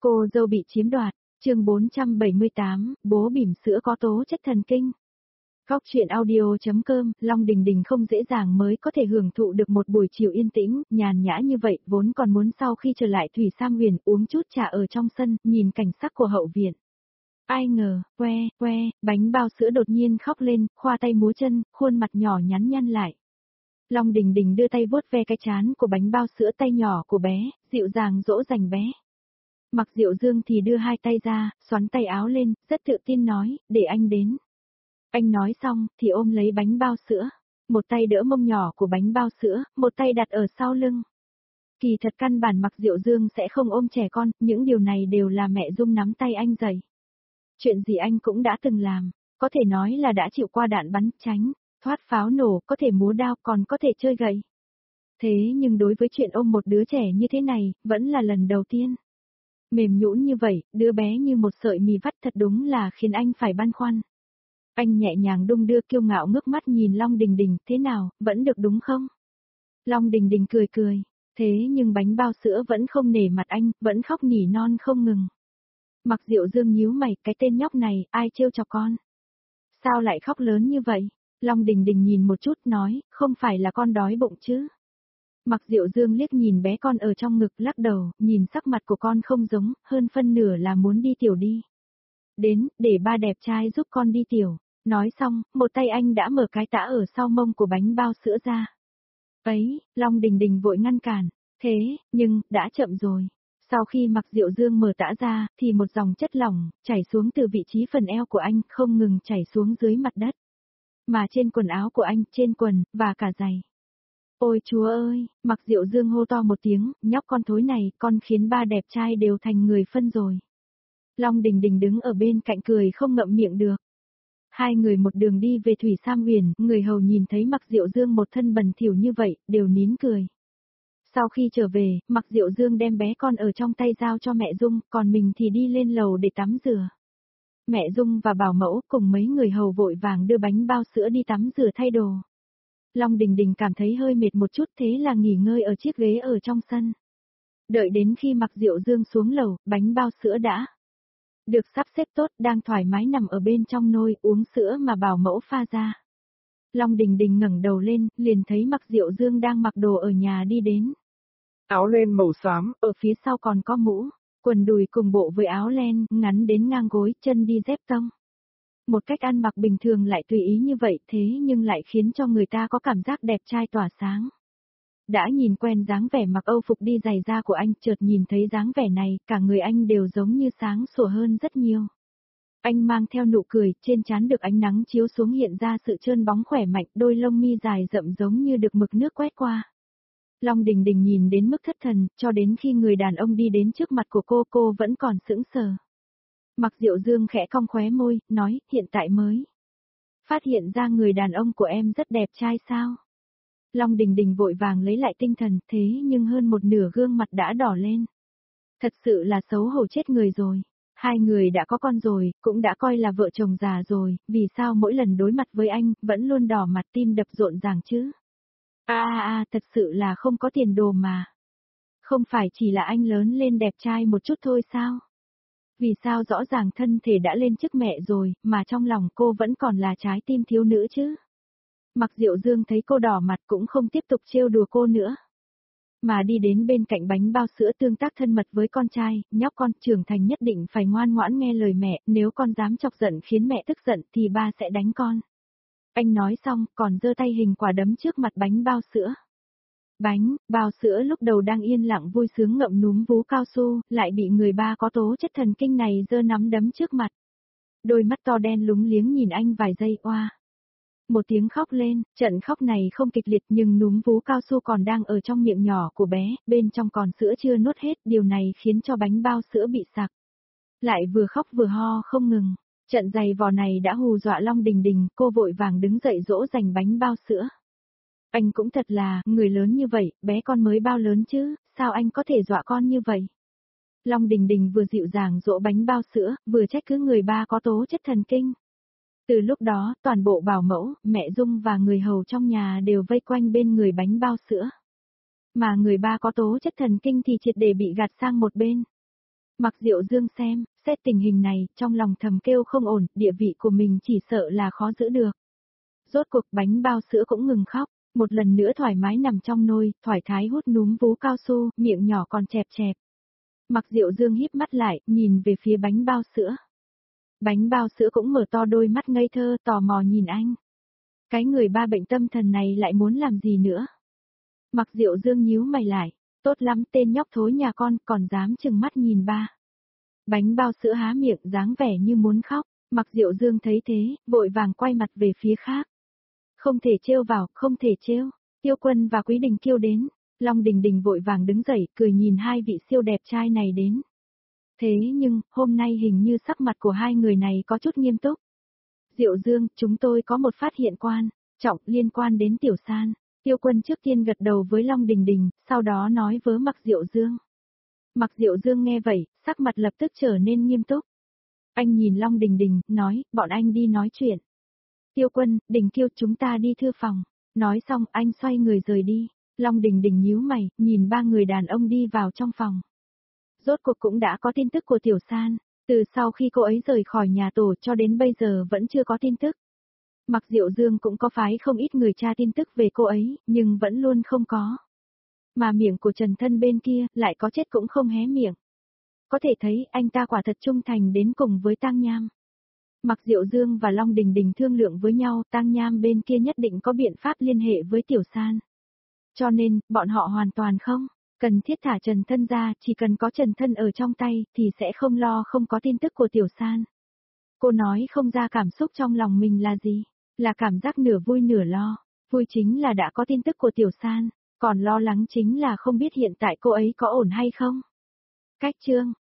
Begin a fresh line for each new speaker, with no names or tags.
Cô dâu bị chiếm đoạt, chương 478, bố bỉm sữa có tố chất thần kinh. Góc chuyện audio.com, Long Đình Đình không dễ dàng mới có thể hưởng thụ được một buổi chiều yên tĩnh, nhàn nhã như vậy, vốn còn muốn sau khi trở lại Thủy Sam Huyền uống chút trà ở trong sân, nhìn cảnh sắc của hậu viện. Ai ngờ, bánh bao sữa đột nhiên khóc lên, khoa tay múa chân, khuôn mặt nhỏ nhắn nhăn lại. Long Đình Đình đưa tay vuốt ve cái trán của bánh bao sữa, tay nhỏ của bé, dịu dàng dỗ dành bé. Mặc Diệu Dương thì đưa hai tay ra, xoắn tay áo lên, rất tự tin nói, để anh đến. Anh nói xong, thì ôm lấy bánh bao sữa. Một tay đỡ mông nhỏ của bánh bao sữa, một tay đặt ở sau lưng. Kỳ thật căn bản Mặc Diệu Dương sẽ không ôm trẻ con, những điều này đều là mẹ Dung nắm tay anh dạy. Chuyện gì anh cũng đã từng làm, có thể nói là đã chịu qua đạn bắn tránh, thoát pháo nổ, có thể múa đao, còn có thể chơi gậy. Thế nhưng đối với chuyện ôm một đứa trẻ như thế này, vẫn là lần đầu tiên. Mềm nhũn như vậy, đứa bé như một sợi mì vắt, thật đúng là khiến anh phải băn khoăn. Anh nhẹ nhàng đung đưa, kiêu ngạo ngước mắt nhìn Long Đình Đình, thế nào, vẫn được đúng không? Long Đình Đình cười cười, thế nhưng bánh bao sữa vẫn không nể mặt anh, vẫn khóc nỉ non không ngừng. Mặc Diệu Dương nhíu mày, cái tên nhóc này, ai trêu chọc con? Sao lại khóc lớn như vậy? Long Đình Đình nhìn một chút nói, không phải là con đói bụng chứ? Mặc Diệu Dương liếc nhìn bé con ở trong ngực, lắc đầu, nhìn sắc mặt của con không giống, hơn phân nửa là muốn đi tiểu đi. Đến, để ba đẹp trai giúp con đi tiểu. Nói xong, một tay anh đã mở cái tã ở sau mông của bánh bao sữa ra. Ấy, Long Đình Đình vội ngăn cản, thế, nhưng, đã chậm rồi. Sau khi Mặc Diệu Dương mở tã ra, thì một dòng chất lỏng, chảy xuống từ vị trí phần eo của anh, không ngừng chảy xuống dưới mặt đất. Mà trên quần áo của anh, trên quần, và cả giày. Ôi Chúa ơi, Mặc Diệu Dương hô to một tiếng, nhóc con thối này, con khiến ba đẹp trai đều thành người phân rồi. Long Đình Đình đứng ở bên cạnh cười không ngậm miệng được. Hai người một đường đi về Thủy Sam Huyền, người hầu nhìn thấy Mặc Diệu Dương một thân bẩn thỉu như vậy, đều nín cười. Sau khi trở về, Mặc Diệu Dương đem bé con ở trong tay giao cho mẹ Dung, còn mình thì đi lên lầu để tắm rửa. Mẹ Dung và bảo mẫu cùng mấy người hầu vội vàng đưa bánh bao sữa đi tắm rửa thay đồ. Long Đình Đình cảm thấy hơi mệt một chút, thế là nghỉ ngơi ở chiếc ghế ở trong sân. Đợi đến khi Mặc Diệu Dương xuống lầu, bánh bao sữa đã được sắp xếp tốt, đang thoải mái nằm ở bên trong nôi uống sữa mà bảo mẫu pha ra. Long Đình Đình ngẩng đầu lên, liền thấy Mặc Diệu Dương đang mặc đồ ở nhà đi đến. Áo len màu xám, ở phía sau còn có mũ, quần đùi cùng bộ với áo len, ngắn đến ngang gối, chân đi dép tông. Một cách ăn mặc bình thường lại tùy ý như vậy, thế nhưng lại khiến cho người ta có cảm giác đẹp trai tỏa sáng. Đã nhìn quen dáng vẻ mặc Âu phục đi giày da của anh, chợt nhìn thấy dáng vẻ này, cả người anh đều giống như sáng sủa hơn rất nhiều. Anh mang theo nụ cười, trên trán được ánh nắng chiếu xuống hiện ra sự trơn bóng khỏe mạnh, đôi lông mi dài rậm giống như được mực nước quét qua. Long Đình Đình nhìn đến mức thất thần, cho đến khi người đàn ông đi đến trước mặt của cô vẫn còn sững sờ. Mặc Diệu Dương khẽ cong khóe môi, nói, hiện tại mới phát hiện ra người đàn ông của em rất đẹp trai sao? Long Đình Đình vội vàng lấy lại tinh thần, thế nhưng hơn một nửa gương mặt đã đỏ lên. Thật sự là xấu hổ chết người rồi. Hai người đã có con rồi, cũng đã coi là vợ chồng già rồi, vì sao mỗi lần đối mặt với anh, vẫn luôn đỏ mặt tim đập rộn ràng chứ? Thật sự là không có tiền đồ mà. Không phải chỉ là anh lớn lên đẹp trai một chút thôi sao? Vì sao rõ ràng thân thể đã lên chức mẹ rồi, mà trong lòng cô vẫn còn là trái tim thiếu nữ chứ? Mặc Diệu Dương thấy cô đỏ mặt cũng không tiếp tục trêu đùa cô nữa. Mà đi đến bên cạnh bánh bao sữa tương tác thân mật với con trai, nhóc con trưởng thành nhất định phải ngoan ngoãn nghe lời mẹ, nếu con dám chọc giận khiến mẹ tức giận thì ba sẽ đánh con. Anh nói xong, còn giơ tay hình quả đấm trước mặt bánh bao sữa. Bánh bao sữa lúc đầu đang yên lặng vui sướng ngậm núm vú cao su, lại bị người ba có tố chất thần kinh này giơ nắm đấm trước mặt. Đôi mắt to đen lúng liếng nhìn anh vài giây, oa. Một tiếng khóc lên, trận khóc này không kịch liệt nhưng núm vú cao su còn đang ở trong miệng nhỏ của bé, bên trong còn sữa chưa nuốt hết, điều này khiến cho bánh bao sữa bị sặc. Lại vừa khóc vừa ho không ngừng, trận giày vò này đã hù dọa Long Đình Đình, cô vội vàng đứng dậy dỗ dành bánh bao sữa. Anh cũng thật là, người lớn như vậy, bé con mới bao lớn chứ, sao anh có thể dọa con như vậy? Long Đình Đình vừa dịu dàng dỗ bánh bao sữa, vừa trách cứ người ba có tố chất thần kinh. Từ lúc đó, toàn bộ bảo mẫu, mẹ Dung và người hầu trong nhà đều vây quanh bên người bánh bao sữa. Mà người ba có tố chất thần kinh thì triệt để bị gạt sang một bên. Mặc Diệu Dương xét tình hình này, trong lòng thầm kêu không ổn, địa vị của mình chỉ sợ là khó giữ được. Rốt cuộc bánh bao sữa cũng ngừng khóc, một lần nữa thoải mái nằm trong nôi, thoải thái hút núm vú cao su, miệng nhỏ còn chẹp chẹp. Mặc Diệu Dương híp mắt lại, nhìn về phía bánh bao sữa. Bánh bao sữa cũng mở to đôi mắt ngây thơ, tò mò nhìn anh. Cái người ba bệnh tâm thần này lại muốn làm gì nữa? Mặc Diệu Dương nhíu mày lại, tốt lắm tên nhóc thối nhà con còn dám chừng mắt nhìn ba. Bánh bao sữa há miệng dáng vẻ như muốn khóc, Mặc Diệu Dương thấy thế, vội vàng quay mặt về phía khác. Không thể trêu vào, không thể trêu. Tiêu Quân và Quý Đình kêu đến, Long Đình Đình vội vàng đứng dậy, cười nhìn hai vị siêu đẹp trai này đến. Thế nhưng, hôm nay hình như sắc mặt của hai người này có chút nghiêm túc. Diệu Dương, chúng tôi có một phát hiện quan trọng liên quan đến Tiểu San. Tiêu Quân trước tiên gật đầu với Long Đình Đình, sau đó nói với Mặc Diệu Dương. Mặc Diệu Dương nghe vậy, sắc mặt lập tức trở nên nghiêm túc. Anh nhìn Long Đình Đình, nói, bọn anh đi nói chuyện. Tiêu Quân, Đình Kiêu chúng ta đi thư phòng. Nói xong anh xoay người rời đi. Long Đình Đình nhíu mày, nhìn ba người đàn ông đi vào trong phòng. Rốt cuộc cũng đã có tin tức của Tiểu San. Từ sau khi cô ấy rời khỏi nhà tổ cho đến bây giờ vẫn chưa có tin tức. Mặc Diệu Dương cũng có phái không ít người tra tin tức về cô ấy, nhưng vẫn luôn không có. Mà miệng của Trần Thân bên kia lại có chết cũng không hé miệng. Có thể thấy anh ta quả thật trung thành đến cùng với Tang Nham. Mặc Diệu Dương và Long Đình Đình thương lượng với nhau, Tang Nham bên kia nhất định có biện pháp liên hệ với Tiểu San. Cho nên, bọn họ hoàn toàn không cần thiết thả Trần Thân ra, chỉ cần có Trần Thân ở trong tay thì sẽ không lo không có tin tức của Tiểu San. Cô nói không ra cảm xúc trong lòng mình là gì, là cảm giác nửa vui nửa lo. Vui chính là đã có tin tức của Tiểu San, còn lo lắng chính là không biết hiện tại cô ấy có ổn hay không. Cách chương